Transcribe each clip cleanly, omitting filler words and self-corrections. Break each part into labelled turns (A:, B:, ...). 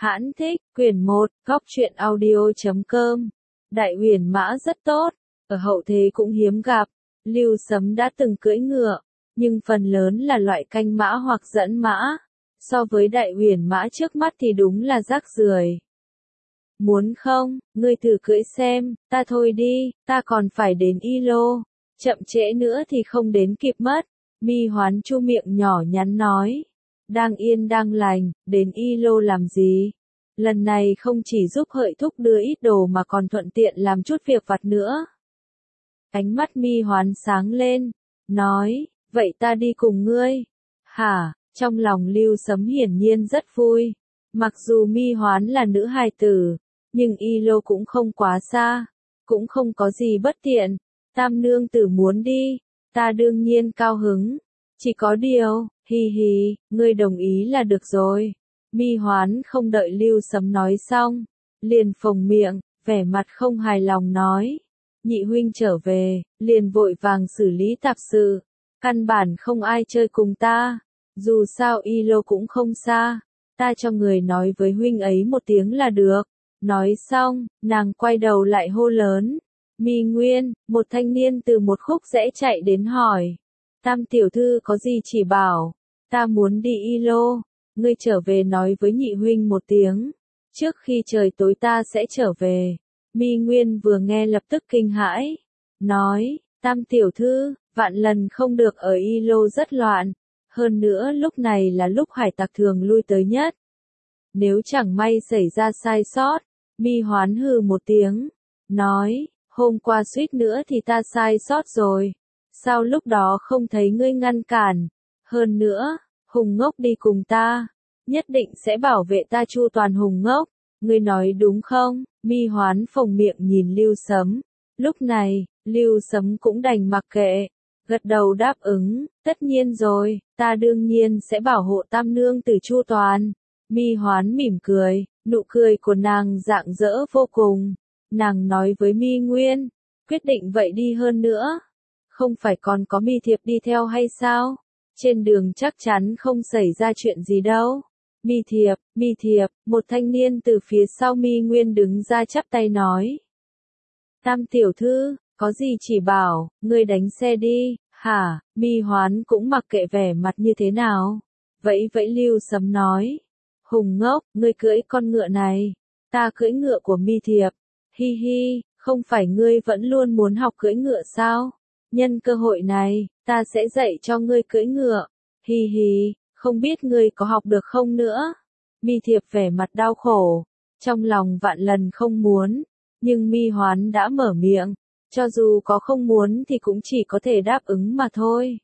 A: Hãn thích, quyển 1, góc truyện audio.com. Đại huyền mã rất tốt, ở hậu thế cũng hiếm gặp. Lưu Sấm đã từng cưỡi ngựa, nhưng phần lớn là loại canh mã hoặc dẫn mã. So với đại huyền mã trước mắt thì đúng là rác rưởi. Muốn không, ngươi thử cưỡi xem, ta thôi đi, ta còn phải đến Y Lô. Chậm trễ nữa thì không đến kịp mất. Mi Hoán chu miệng nhỏ nhắn nói. Đang yên đang lành, đến Y Lô làm gì? Lần này không chỉ giúp Hợi Thúc đưa ít đồ mà còn thuận tiện làm chút việc vặt nữa. Ánh mắt Mi Hoán sáng lên, nói, vậy ta đi cùng ngươi. Hả? Trong lòng Lưu Sấm hiển nhiên rất vui. Mặc dù Mi Hoán là nữ hài tử, nhưng Y Lô cũng không quá xa, cũng không có gì bất tiện. Tam nương tử muốn đi, ta đương nhiên cao hứng. Chỉ có điều, hi hi, ngươi đồng ý là được rồi. Mi Hoán không đợi Lưu Sấm nói xong, liền phồng miệng, vẻ mặt không hài lòng nói. Nhị huynh trở về, liền vội vàng xử lý tạp sự. Căn bản không ai chơi cùng ta. Dù sao Y Lô cũng không xa. Ta cho người nói với huynh ấy một tiếng là được. Nói xong, nàng quay đầu lại hô lớn. Mi Nguyên, một thanh niên từ một khúc rẽ chạy đến hỏi. Tam tiểu thư có gì chỉ bảo, ta muốn đi Y Lô, ngươi trở về nói với nhị huynh một tiếng, trước khi trời tối ta sẽ trở về. Mi Nguyên vừa nghe lập tức kinh hãi, nói, Tam tiểu thư, vạn lần không được ở Y Lô rất loạn, hơn nữa lúc này là lúc hải tặc thường lui tới nhất. Nếu chẳng may xảy ra sai sót, Mi Hoán hừ một tiếng, nói, hôm qua suýt nữa thì ta sai sót rồi. Sao lúc đó không thấy ngươi ngăn cản? Hơn nữa, Hùng Ngốc đi cùng ta, nhất định sẽ bảo vệ ta chu toàn Hùng Ngốc. Ngươi nói đúng không? Mi Hoán phồng miệng nhìn Lưu Sấm. Lúc này, Lưu Sấm cũng đành mặc kệ, gật đầu đáp ứng, tất nhiên rồi, ta đương nhiên sẽ bảo hộ tam nương tử chu toàn. Mi Hoán mỉm cười, nụ cười của nàng rạng rỡ vô cùng. Nàng nói với Mi Nguyên, quyết định vậy đi hơn nữa. Không phải còn có Mi Thiệp đi theo hay sao? Trên đường chắc chắn không xảy ra chuyện gì đâu. Mi Thiệp, một thanh niên từ phía sau Mi Nguyên đứng ra chắp tay nói. Tam tiểu thư, có gì chỉ bảo, ngươi đánh xe đi, hả? Mi Hoán cũng mặc kệ vẻ mặt như thế nào. Vậy Lưu Sấm nói. Hùng Ngốc, ngươi cưỡi con ngựa này. Ta cưỡi ngựa của Mi Thiệp. Hi hi, không phải ngươi vẫn luôn muốn học cưỡi ngựa sao? Nhân cơ hội này, ta sẽ dạy cho ngươi cưỡi ngựa. Hi hi, không biết ngươi có học được không nữa? Mi Thiệp vẻ mặt đau khổ, trong lòng vạn lần không muốn, nhưng Mi Hoán đã mở miệng, cho dù có không muốn thì cũng chỉ có thể đáp ứng mà thôi.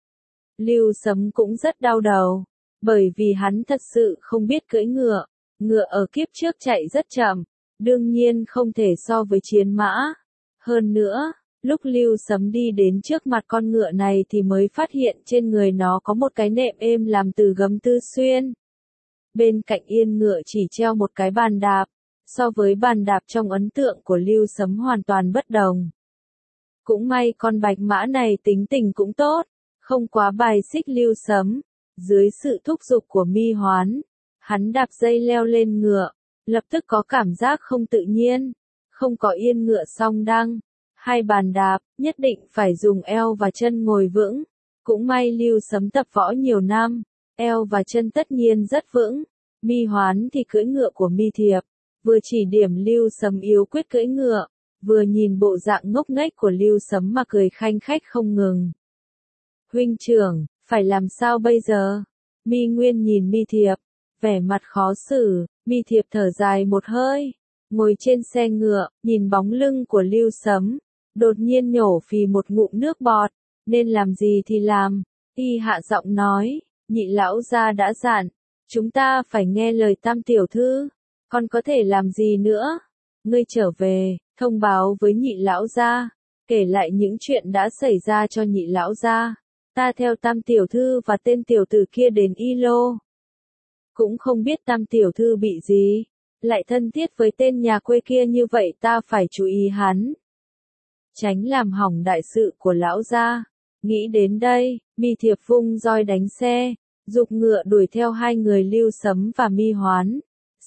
A: Lưu Sấm cũng rất đau đầu, bởi vì hắn thật sự không biết cưỡi ngựa, ngựa ở kiếp trước chạy rất chậm, đương nhiên không thể so với chiến mã. Hơn nữa, lúc Lưu Sấm đi đến trước mặt con ngựa này thì mới phát hiện trên người nó có một cái nệm êm làm từ gấm tư xuyên. Bên cạnh yên ngựa chỉ treo một cái bàn đạp, so với bàn đạp trong ấn tượng của Lưu Sấm hoàn toàn bất đồng. Cũng may con bạch mã này tính tình cũng tốt, không quá bài xích Lưu Sấm. Dưới sự thúc giục của Mi Hoán, hắn đạp dây leo lên ngựa, lập tức có cảm giác không tự nhiên, không có yên ngựa song đăng. Hai bàn đạp, nhất định phải dùng eo và chân ngồi vững. Cũng may Lưu Sấm tập võ nhiều năm, eo và chân tất nhiên rất vững. Mi Hoán thì cưỡi ngựa của Mi Thiệp, vừa chỉ điểm Lưu Sấm yếu quyết cưỡi ngựa, vừa nhìn bộ dạng ngốc nghếch của Lưu Sấm mà cười khanh khách không ngừng. Huynh trưởng, phải làm sao bây giờ? Mi Nguyên nhìn Mi Thiệp, vẻ mặt khó xử. Mi Thiệp thở dài một hơi, ngồi trên xe ngựa, nhìn bóng lưng của Lưu Sấm. Đột nhiên nhổ phì một ngụm nước bọt, nên làm gì thì làm. Y hạ giọng nói, nhị lão gia đã dặn, chúng ta phải nghe lời Tam tiểu thư, còn có thể làm gì nữa? Ngươi trở về, thông báo với nhị lão gia, kể lại những chuyện đã xảy ra cho nhị lão gia. Ta theo Tam tiểu thư và tên tiểu tử kia đến Y Lô. Cũng không biết Tam tiểu thư bị gì, lại thân thiết với tên nhà quê kia như vậy, ta phải chú ý hắn. Tránh làm hỏng đại sự của lão gia. Nghĩ đến đây, Mi Thiệp vung roi đánh xe, giục ngựa đuổi theo hai người Lưu Sấm và Mi Hoán.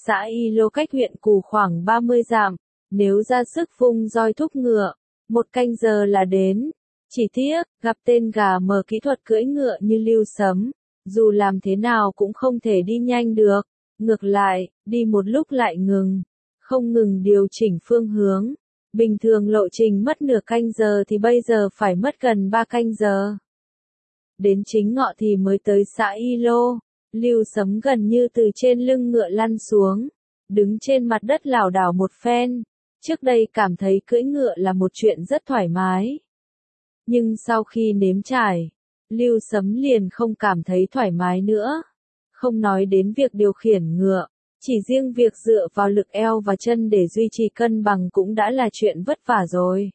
A: xã Y Lô cách huyện Cù khoảng 30 dặm, nếu ra sức vung roi thúc ngựa, 1 canh giờ là đến. Chỉ tiếc, gặp tên gà mờ kỹ thuật cưỡi ngựa như Lưu Sấm, dù làm thế nào cũng không thể đi nhanh được, ngược lại, đi một lúc lại ngừng, không ngừng điều chỉnh phương hướng. Bình thường lộ trình mất nửa canh giờ thì bây giờ phải mất gần 3 canh giờ. Đến chính ngọ thì mới tới xã Y Lô, Lưu Sấm gần như từ trên lưng ngựa lăn xuống, đứng trên mặt đất lảo đảo một phen. Trước đây cảm thấy cưỡi ngựa là một chuyện rất thoải mái. Nhưng sau khi nếm trải, Lưu Sấm liền không cảm thấy thoải mái nữa. Không nói đến việc điều khiển ngựa, chỉ riêng việc dựa vào lực eo và chân để duy trì cân bằng cũng đã là chuyện vất vả rồi.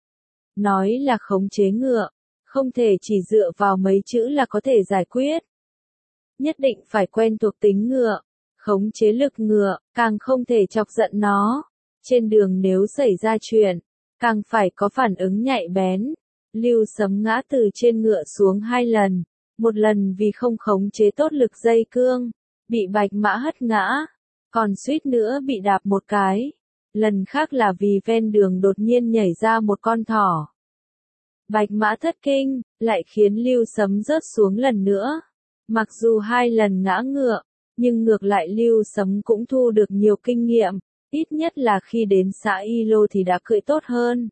A: Nói là khống chế ngựa, không thể chỉ dựa vào mấy chữ là có thể giải quyết. Nhất định phải quen thuộc tính ngựa, khống chế lực ngựa, càng không thể chọc giận nó. Trên đường nếu xảy ra chuyện, càng phải có phản ứng nhạy bén. Lưu Sấm ngã từ trên ngựa xuống 2 lần, một lần vì không khống chế tốt lực dây cương, bị Bạch Mã hất ngã, còn suýt nữa bị đạp một cái. Lần khác là vì ven đường đột nhiên nhảy ra một con thỏ. Bạch Mã thất kinh, lại khiến Lưu Sấm rớt xuống lần nữa. Mặc dù 2 lần ngã ngựa, nhưng ngược lại Lưu Sấm cũng thu được nhiều kinh nghiệm, ít nhất là khi đến xã Y Lô thì đã cưỡi tốt hơn.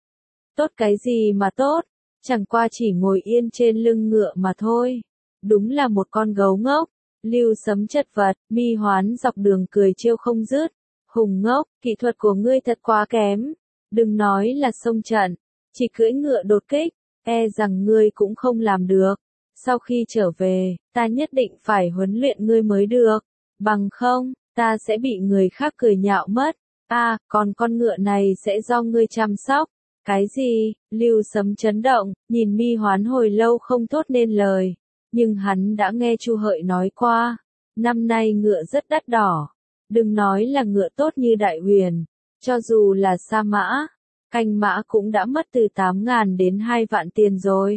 A: Tốt cái gì mà tốt, chẳng qua chỉ ngồi yên trên lưng ngựa mà thôi. Đúng là một con gấu ngốc. Lưu Sấm chật vật, Mi Hoán dọc đường cười trêu không dứt. Hùng ngốc, kỹ thuật của ngươi thật quá kém. Đừng nói là xông trận, chỉ cưỡi ngựa đột kích, e rằng ngươi cũng không làm được. Sau khi trở về, ta nhất định phải huấn luyện ngươi mới được. Bằng không, ta sẽ bị người khác cười nhạo mất. Còn con ngựa này sẽ do ngươi chăm sóc. Cái gì? Lưu Sấm chấn động, nhìn Mi Hoán hồi lâu không thốt nên lời. Nhưng hắn đã nghe Chu Hợi nói qua, năm nay ngựa rất đắt đỏ. Đừng nói là ngựa tốt như Đại Huyền, cho dù là Sa Mã, canh mã cũng đã mất từ 8.000 đến 2 vạn tiền rồi.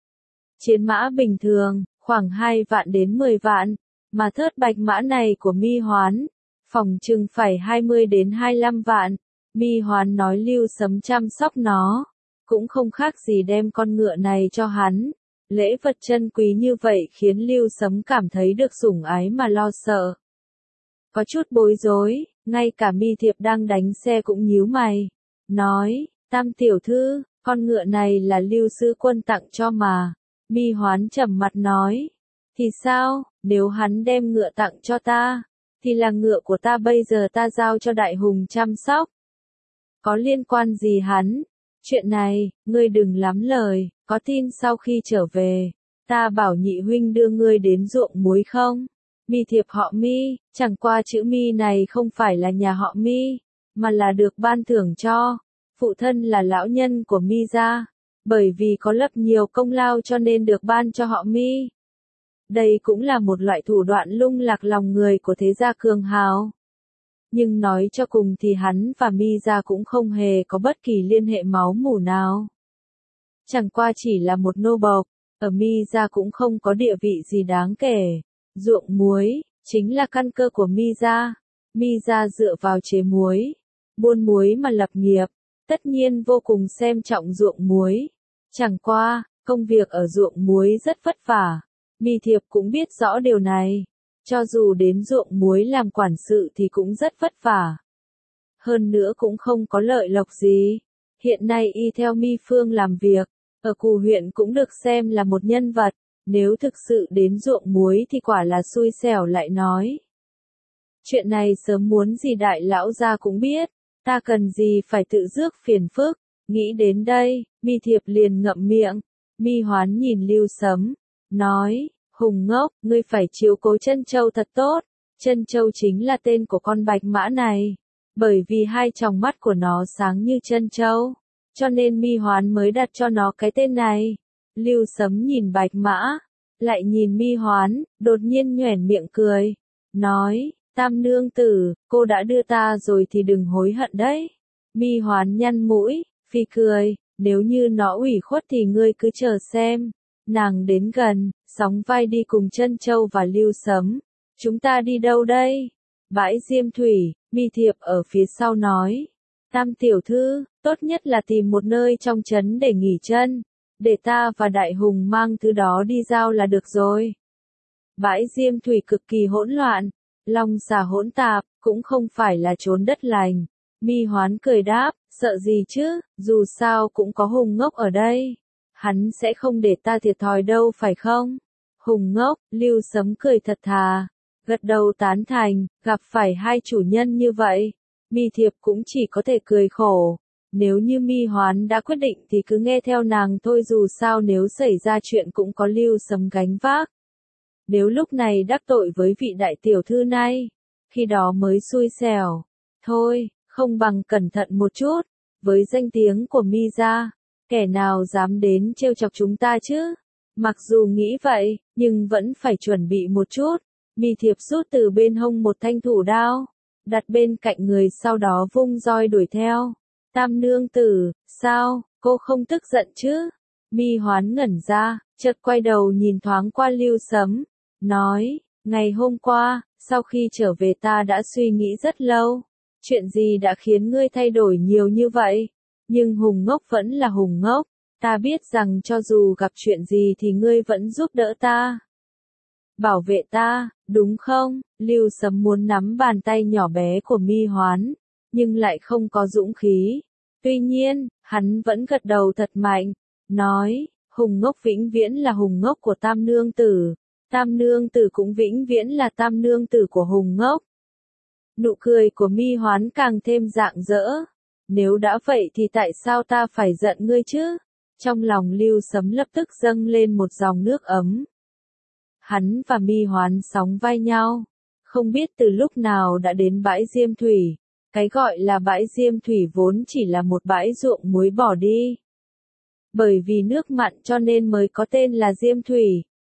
A: Chiến mã bình thường, khoảng 2 vạn đến 10 vạn, mà thớt bạch mã này của Mi Hoán, phòng chừng phải 20 đến 25 vạn. Mi Hoán nói Lưu Sấm chăm sóc nó, cũng không khác gì đem con ngựa này cho hắn. Lễ vật chân quý như vậy khiến Lưu Sấm cảm thấy được sủng ái mà lo sợ. Có chút bối rối, ngay cả Mi Thiệp đang đánh xe cũng nhíu mày. Nói, Tam tiểu thư, con ngựa này là Lưu sư quân tặng cho mà. Mi Hoán trầm mặt nói, thì sao, nếu hắn đem ngựa tặng cho ta, thì là ngựa của ta bây giờ ta giao cho Đại Hùng chăm sóc. Có liên quan gì hắn? Chuyện này, ngươi đừng lắm lời, có tin sau khi trở về, ta bảo nhị huynh đưa ngươi đến ruộng muối không? Mi Thiệp họ Mi, chẳng qua chữ Mi này không phải là nhà họ Mi, mà là được ban thưởng cho. Phụ thân là lão nhân của Mi gia, bởi vì có lập nhiều công lao cho nên được ban cho họ Mi. Đây cũng là một loại thủ đoạn lung lạc lòng người của thế gia cường hào. Nhưng nói cho cùng thì hắn và Mi gia cũng không hề có bất kỳ liên hệ máu mủ nào. Chẳng qua chỉ là một nô bộc, ở Mi gia cũng không có địa vị gì đáng kể. Ruộng muối, chính là căn cơ của Mi gia. Mi gia dựa vào chế muối, buôn muối mà lập nghiệp, tất nhiên vô cùng xem trọng ruộng muối. Chẳng qua, công việc ở ruộng muối rất vất vả. Mi Thiệp cũng biết rõ điều này. Cho dù đến ruộng muối làm quản sự thì cũng rất vất vả. Hơn nữa cũng không có lợi lộc gì. Hiện nay y theo Mi Phương làm việc, ở Cù huyện cũng được xem là một nhân vật. Nếu thực sự đến ruộng muối thì quả là xui xẻo lại nói. Chuyện này sớm muốn gì đại lão gia cũng biết, ta cần gì phải tự rước phiền phức. Nghĩ đến đây, Mi Thiệp liền ngậm miệng. Mi Hoán nhìn Lưu Sấm, nói, Hùng ngốc, ngươi phải chiếu cố Trân Châu thật tốt. Trân Châu chính là tên của con bạch mã này, bởi vì hai tròng mắt của nó sáng như Trân Châu, cho nên Mi Hoán mới đặt cho nó cái tên này. Lưu Sấm nhìn bạch mã, lại nhìn Mi Hoán, đột nhiên nhoẻn miệng cười, nói, Tam nương tử, cô đã đưa ta rồi thì đừng hối hận đấy. Mi Hoán nhăn mũi, phi cười, nếu như nó ủy khuất thì ngươi cứ chờ xem. Nàng đến gần, sóng vai đi cùng Trân Châu và Lưu Sấm. Chúng ta đi đâu đây? Bãi Diêm Thủy, Mi Thiệp ở phía sau nói. Tam tiểu thư, tốt nhất là tìm một nơi trong trấn để nghỉ chân, để ta và Đại Hùng mang thứ đó đi giao là được rồi. Bãi Diêm Thủy cực kỳ hỗn loạn, long xà hỗn tạp, cũng không phải là chốn đất lành. Mi Hoán cười đáp, sợ gì chứ, dù sao cũng có Hùng Ngốc ở đây. Hắn sẽ không để ta thiệt thòi đâu phải không? Hùng Ngốc, Lưu Sấm cười thật thà, gật đầu tán thành, gặp phải hai chủ nhân như vậy. Mi Thiệp cũng chỉ có thể cười khổ. Nếu như Mi Hoán đã quyết định thì cứ nghe theo nàng thôi, dù sao nếu xảy ra chuyện cũng có Lưu Sấm gánh vác. Nếu lúc này đắc tội với vị đại tiểu thư này, khi đó mới xui xẻo. Thôi, không bằng cẩn thận một chút, với danh tiếng của Mi gia, kẻ nào dám đến trêu chọc chúng ta chứ? Mặc dù nghĩ vậy, nhưng vẫn phải chuẩn bị một chút. Mi Thiệp rút từ bên hông một thanh thủ đao, đặt bên cạnh người, sau đó vung roi đuổi theo. Tam nương tử, sao, cô không tức giận chứ? Mi Hoán ngẩn ra, chợt quay đầu nhìn thoáng qua Lưu Sấm, nói, ngày hôm qua, sau khi trở về ta đã suy nghĩ rất lâu. Chuyện gì đã khiến ngươi thay đổi nhiều như vậy? Nhưng Hùng Ngốc vẫn là Hùng Ngốc, ta biết rằng cho dù gặp chuyện gì thì ngươi vẫn giúp đỡ ta. Bảo vệ ta, đúng không? Lưu Sấm muốn nắm bàn tay nhỏ bé của Mi Hoán, nhưng lại không có dũng khí. Tuy nhiên, hắn vẫn gật đầu thật mạnh, nói, Hùng Ngốc vĩnh viễn là Hùng Ngốc của Tam nương tử, Tam nương tử cũng vĩnh viễn là Tam nương tử của Hùng Ngốc. Nụ cười của Mi Hoán càng thêm rạng rỡ. Nếu đã vậy thì tại sao ta phải giận ngươi chứ? Trong lòng Lưu Sấm lập tức dâng lên một dòng nước ấm. Hắn và Mi Hoán sóng vai nhau, không biết từ lúc nào đã đến bãi Diêm Thủy. Cái gọi là bãi Diêm Thủy vốn chỉ là một bãi ruộng muối bỏ đi. Bởi vì nước mặn cho nên mới có tên là Diêm Thủy.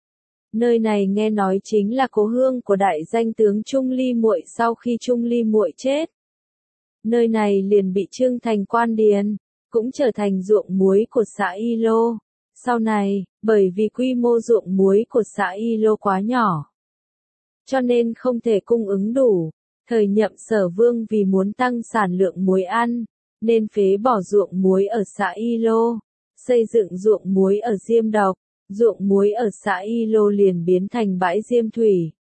A: Nơi này nghe nói chính là cố hương của đại danh tướng Trung Ly Muội sau khi Trung Ly Muội chết. Nơi này liền bị trưng thành quan điền, cũng trở thành ruộng muối của xã Y Lô. Sau này, bởi vì quy mô ruộng muối của xã Y Lô quá nhỏ, cho nên không thể cung ứng đủ. Thời Nhậm Sở Vương vì muốn tăng sản lượng muối ăn, nên phế bỏ ruộng muối ở xã Y Lô, xây dựng ruộng muối ở Diêm Độc. Ruộng muối ở xã Y Lô liền biến thành bãi Diêm Thủy.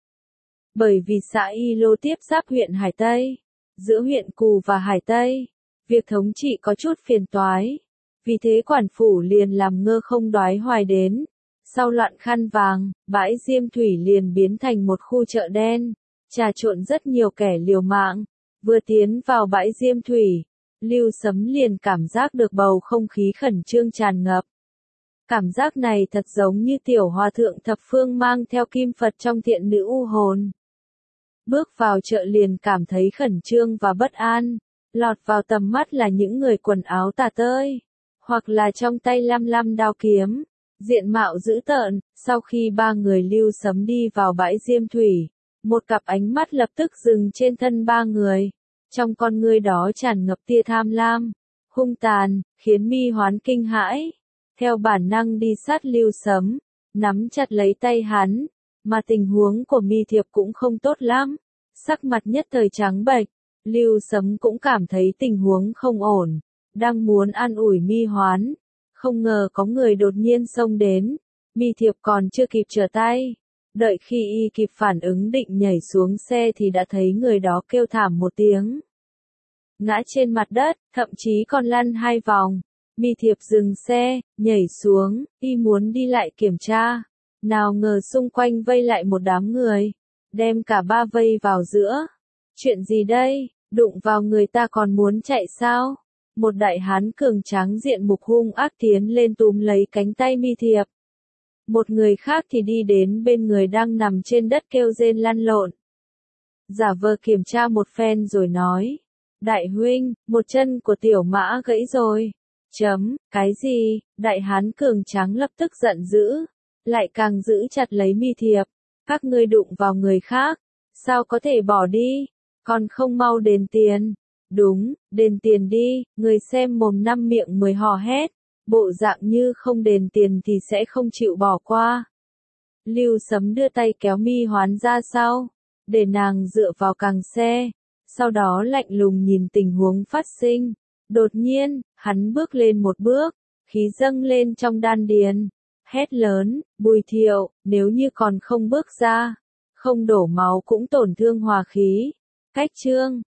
A: Bởi vì xã Y Lô tiếp giáp huyện Hải Tây, giữa huyện Cù và Hải Tây, việc thống trị có chút phiền toái. Vì thế quản phủ liền làm ngơ không đoái hoài đến. Sau loạn khăn vàng, bãi Diêm Thủy liền biến thành một khu chợ đen, trà trộn rất nhiều kẻ liều mạng. Vừa tiến vào bãi Diêm Thủy, Lưu Sấm liền cảm giác được bầu không khí khẩn trương tràn ngập. Cảm giác này thật giống như tiểu hòa thượng thập phương mang theo kim Phật trong thiện nữ u hồn. Bước vào chợ liền cảm thấy khẩn trương và bất an, lọt vào tầm mắt là những người quần áo tả tơi, hoặc là trong tay lăm lăm đao kiếm, diện mạo dữ tợn. Sau khi ba người Lưu Sấm đi vào bãi Diêm Thủy, một cặp ánh mắt lập tức dừng trên thân ba người. Trong con ngươi đó tràn ngập tia tham lam, hung tàn, khiến Mi Hoán kinh hãi. Theo bản năng đi sát Lưu Sấm, nắm chặt lấy tay hắn, mà tình huống của Mi Thiệp cũng không tốt lắm, sắc mặt nhất thời trắng bệch. Lưu Sấm cũng cảm thấy tình huống không ổn, đang muốn an ủi Mi Hoán, không ngờ có người đột nhiên xông đến. Mi Thiệp còn chưa kịp trở tay, đợi khi y kịp phản ứng định nhảy xuống xe thì đã thấy người đó kêu thảm một tiếng, ngã trên mặt đất, thậm chí còn lăn 2 vòng. Mi Thiệp dừng xe, nhảy xuống, y muốn đi lại kiểm tra. Nào ngờ xung quanh vây lại một đám người, đem cả ba vây vào giữa. Chuyện gì đây, đụng vào người ta còn muốn chạy sao? Một đại hán cường tráng diện mục hung ác tiến lên túm lấy cánh tay Mi Thiệp. Một người khác thì đi đến bên người đang nằm trên đất kêu rên lăn lộn. Giả vờ kiểm tra một phen rồi nói, đại huynh, một chân của tiểu mã gãy rồi. Cái gì? Đại hán cường tráng lập tức giận dữ, lại càng giữ chặt lấy Mi Thiệp. Các ngươi đụng vào người khác, sao có thể bỏ đi, còn không mau đền tiền. Đúng, đền tiền đi. Người xem mồm năm miệng 10 hò hét, bộ dạng như không đền tiền thì sẽ không chịu bỏ qua. Lưu Sấm đưa tay kéo Mi Hoán ra sau, để nàng dựa vào càng xe, sau đó lạnh lùng nhìn tình huống phát sinh. Đột nhiên, hắn bước lên một bước, khí dâng lên trong đan điền, hét lớn, Bùi Thiệu, nếu như còn không bước ra, không đổ máu cũng tổn thương hòa khí. Cách chương